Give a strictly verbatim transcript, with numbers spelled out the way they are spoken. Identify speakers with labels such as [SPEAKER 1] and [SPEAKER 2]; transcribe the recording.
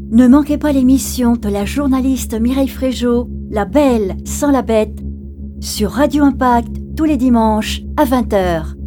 [SPEAKER 1] Ne manquez pas l'émission de la journaliste Mireille Fréjot, La Belle sans la Bête, sur Radio Impact tous les dimanches à vingt heures.